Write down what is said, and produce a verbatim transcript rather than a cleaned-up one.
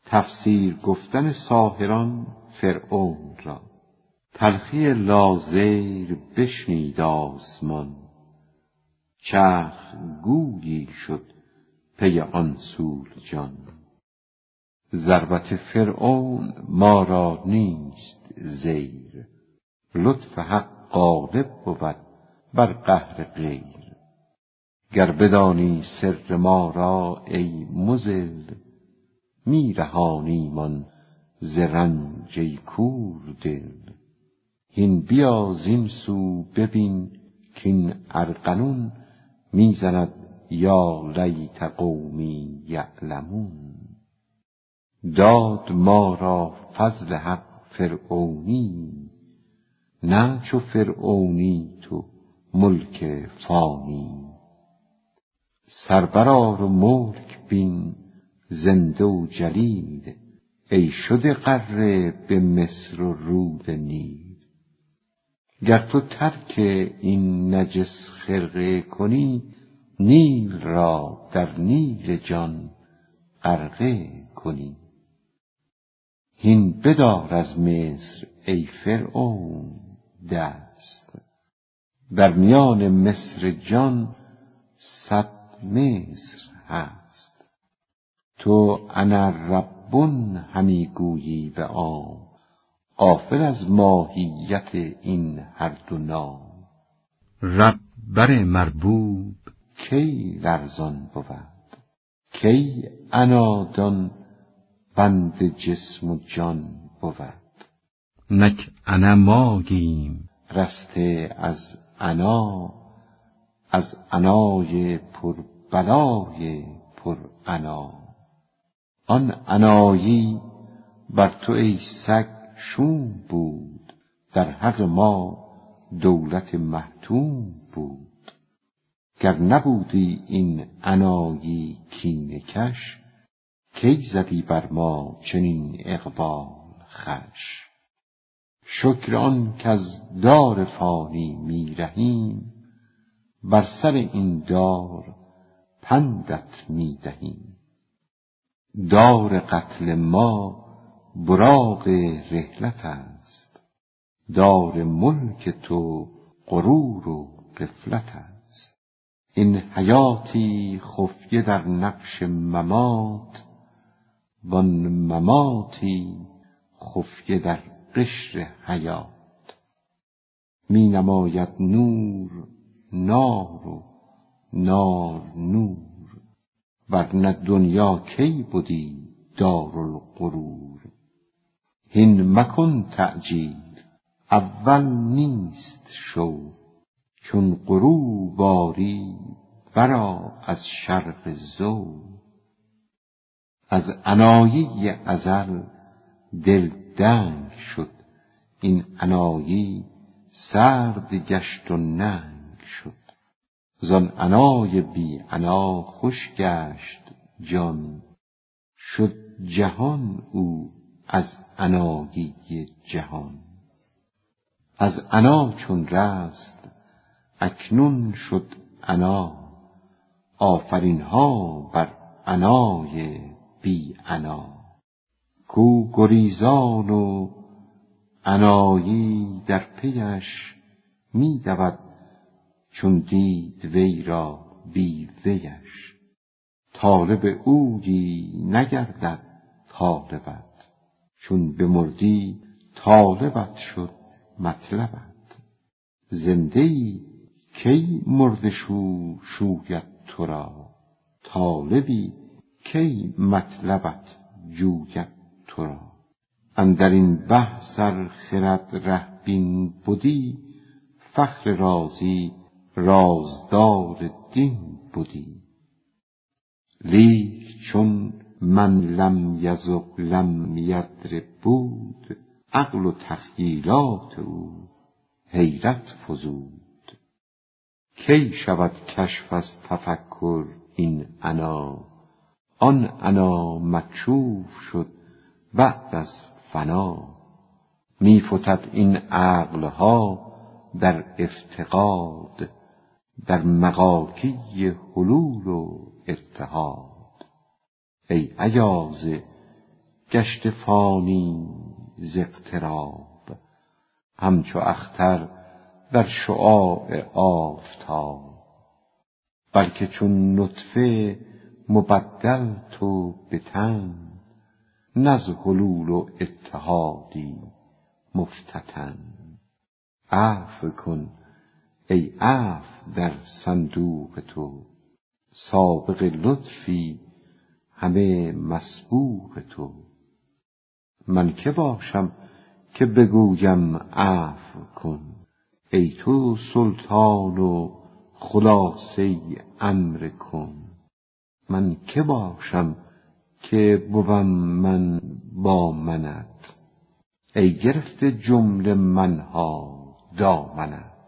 تفسیر گفتن ساحران فرعون را. تلخی لازیر بشنید آسمان، چرخ گویی شد پی آن سولجان. ضربت فرعون ما را نیست زیر، لطف حق غالب بود بر قهر غیر. گر بدانی سر ما را ای مذل، می رهانیمان ز رنج ای کور دل. هین بیا زین سو ببین کین ارغنون، می زند یا لیت قومی یعلمون. داد ما را فضل حق فرعونی، نه چو فرعونی تو ملک فانی. سربرآر و ملک بین زنده و جلیل، ای شده غره به مصر و رود نیل. گر تو ترک این نجس خرقه کنی، نیل را در نیل جان غرقه کنی. هین بدار از مصر ای فرعون دست، در میان مصر جان صد مصر هست. تو انا ربون همی گویی به عام، غافل از ماهیت این هر دو نام. رب بر مربوب کی لرزان بود، کی عنادان بند جسم و جان بود. نک انا ماییم رسته از عنا، از عنای پر بلای پر عنا. آن عنایی بر تو ای سگ شوم بود، در حق ما دولت محتوم بود. گر نبودی این عنایی کینه کش، کی زدی بر ما چنین اقبال خوش. شکر آن کز دار فانی می رهیم، بر سر این دار پندت می دهیم. دار قتل ما براق رحلت است، دار ملک تو غرور و غفلت است. این حیاتی خفیه در نقش ممات، وان مماتی خفیه در قشر حیات. می نماید نور نار و نار نور، ورنه دنیا کی بودی دارالغرور. هین مکن تعجیل اول نیست شو، چون غروب آری برآ از شرق ضو. از عنایی ازل دل دنگ شد، این عنایی سرد گشت و ننگ شد. زان عنای بی عنا خوش گشت جان، شد جهان او از عنایی جهان. از عنا چون رست اکنون شد عنا، آفرین ها بر عنای بی عنا. کو گریزان و عنایی در پیش، می دود چون دید وی را بی ویش. طالب اویی نگردد طالبت، چون بمردی طالبت شد مطلبت. زنده ای کی مرده شو شوید تو را، طالبی کی مطلبت جوید تو را. اندر این بحث ار خرد ره بین بدی، فخر رازی رازدار دین بدی. لیک چون من لم یذق لم یدرک بود، عقل و تخییلات او حیرت فزود. کی شود کشف از تفکر این عنا، آن عنا مکشوف شد بعد از فنا. می فتد این عقلها در افتقاد، در مغاکی حلول و اتحاد. ای ایازه گشته فانی ز اغتراب، همچو اختر در شعاع آفتاب. بلکه چون نطفه مبدل تو به تن، نه ز حلول و اتحادی مفتتن. عفو کن ای عفو در صندوق تو، سابق لطفی همه مسبوق تو. من که باشم که بگویم عفو کن، ای تو سلطان و خلاصه امر کن. من که باشم که بوم من با منت، ای گرفته جمله منها دامنت.